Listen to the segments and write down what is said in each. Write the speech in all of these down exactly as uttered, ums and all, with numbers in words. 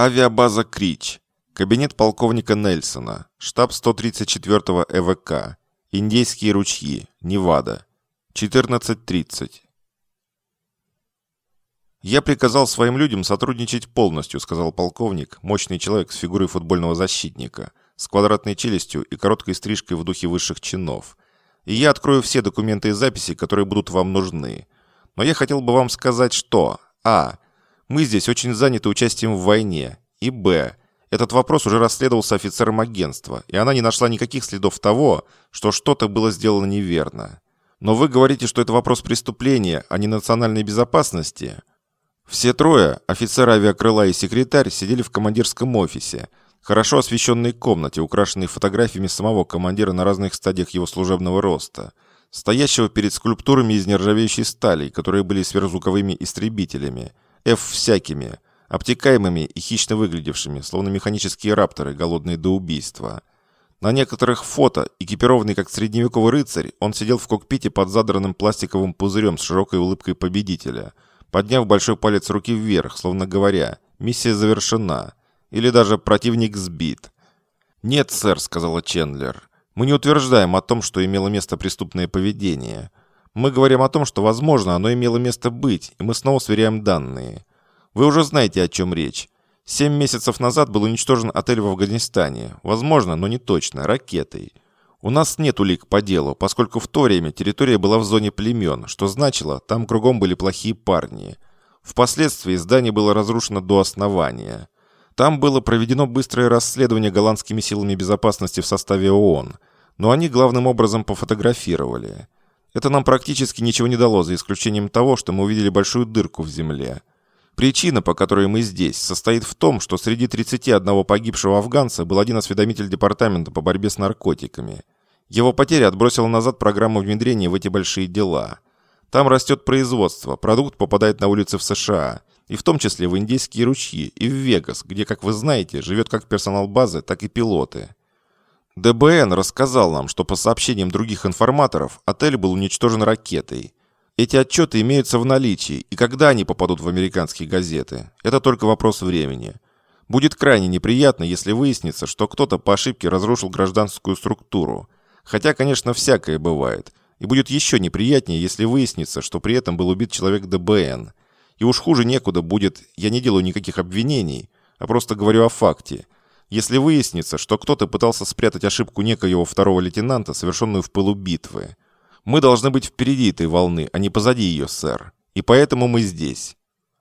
Авиабаза Крич. Кабинет полковника Нельсона. Штаб сто тридцать четвёртого Э В К. Индейские ручьи. Невада. четырнадцать тридцать. «Я приказал своим людям сотрудничать полностью», — сказал полковник, мощный человек с фигурой футбольного защитника, с квадратной челюстью и короткой стрижкой в духе высших чинов. «И я открою все документы и записи, которые будут вам нужны. Но я хотел бы вам сказать, что а. Мы здесь очень заняты участием в войне, и б. Этот вопрос уже расследовался офицером агентства, и она не нашла никаких следов того, что что-то было сделано неверно. Но вы говорите, что это вопрос преступления, а не национальной безопасности?» Все трое, офицер авиакрыла и секретарь, сидели в командирском офисе, хорошо освещенной комнате, украшенной фотографиями самого командира на разных стадиях его служебного роста, стоящего перед скульптурами из нержавеющей стали, которые были сверхзвуковыми истребителями, F-всякими, обтекаемыми и хищно выглядевшими, словно механические рапторы, голодные до убийства. На некоторых фото, экипированный как средневековый рыцарь, он сидел в кокпите под задранным пластиковым пузырем с широкой улыбкой победителя, подняв большой палец руки вверх, словно говоря «Миссия завершена» или даже «Противник сбит». «Нет, сэр», — сказала Чендлер, — «мы не утверждаем о том, что имело место преступное поведение. Мы говорим о том, что, возможно, оно имело место быть, и мы снова сверяем данные. Вы уже знаете, о чем речь. Семь месяцев назад был уничтожен отель в Афганистане. Возможно, но не точно, ракетой. У нас нет улик по делу, поскольку в то время территория была в зоне племен, что значило, там кругом были плохие парни. Впоследствии здание было разрушено до основания. Там было проведено быстрое расследование голландскими силами безопасности в составе О О Н, но они главным образом пофотографировали. Это нам практически ничего не дало, за исключением того, что мы увидели большую дырку в земле. Причина, по которой мы здесь, состоит в том, что среди тридцати одного погибшего афганца был один осведомитель департамента по борьбе с наркотиками. Его потеря отбросила назад программу внедрения в эти большие дела. Там растет производство, продукт попадает на улицы в С Ш А, и в том числе в Индейские ручьи и в Вегас, где, как вы знаете, живет как персонал базы, так и пилоты. Д Б Н рассказал нам, что по сообщениям других информаторов, отель был уничтожен ракетой. Эти отчеты имеются в наличии, и когда они попадут в американские газеты, это только вопрос времени. Будет крайне неприятно, если выяснится, что кто-то по ошибке разрушил гражданскую структуру. Хотя, конечно, всякое бывает. И будет еще неприятнее, если выяснится, что при этом был убит человек Д Б Н. И уж хуже некуда будет, я не делаю никаких обвинений, а просто говорю о факте. Если выяснится, что кто-то пытался спрятать ошибку некоего второго лейтенанта, совершенную в пылу битвы. Мы должны быть впереди этой волны, а не позади ее, сэр. И поэтому мы здесь».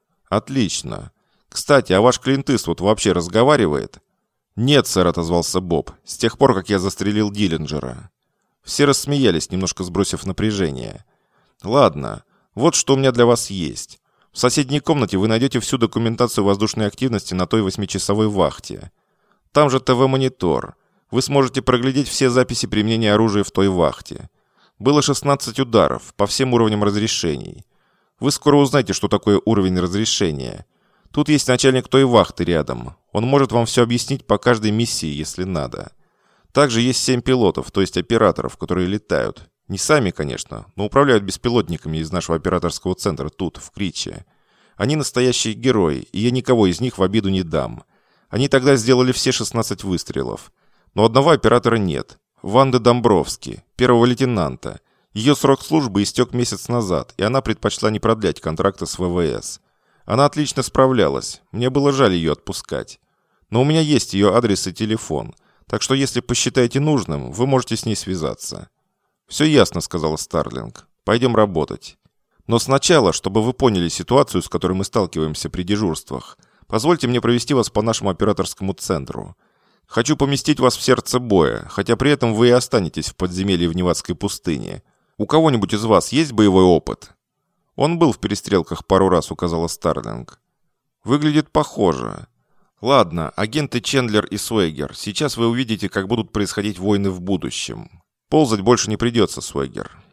«Отлично. Кстати, а ваш Клинт Иствуд вообще разговаривает?» «Нет, сэр», — отозвался Боб, — «с тех пор, как я застрелил Диллинджера». Все рассмеялись, немножко сбросив напряжение. «Ладно, вот что у меня для вас есть. В соседней комнате вы найдете всю документацию воздушной активности на той восьмичасовой вахте. Там же Т В-монитор. Вы сможете проглядеть все записи применения оружия в той вахте. Было шестнадцать ударов, по всем уровням разрешений. Вы скоро узнаете, что такое уровень разрешения. Тут есть начальник той вахты рядом. Он может вам все объяснить по каждой миссии, если надо. Также есть семь пилотов, то есть операторов, которые летают. Не сами, конечно, но управляют беспилотниками из нашего операторского центра тут, в Криче. Они настоящие герои, и я никого из них в обиду не дам. Они тогда сделали все шестнадцать выстрелов. Но одного оператора нет. Ванды Домбровски, первого лейтенанта. Ее срок службы истек месяц назад, и она предпочла не продлять контракта с В В С. Она отлично справлялась, мне было жаль ее отпускать. Но у меня есть ее адрес и телефон, так что если посчитаете нужным, вы можете с ней связаться». «Все ясно», — сказала Старлинг. «Пойдем работать. Но сначала, чтобы вы поняли ситуацию, с которой мы сталкиваемся при дежурствах, позвольте мне провести вас по нашему операторскому центру. Хочу поместить вас в сердце боя, хотя при этом вы и останетесь в подземелье в Невадской пустыне. У кого-нибудь из вас есть боевой опыт?» «Он был в перестрелках пару раз», — указала Старлинг. «Выглядит похоже. Ладно, агенты Чендлер и Суэгер, сейчас вы увидите, как будут происходить войны в будущем. Ползать больше не придется, Суэгер.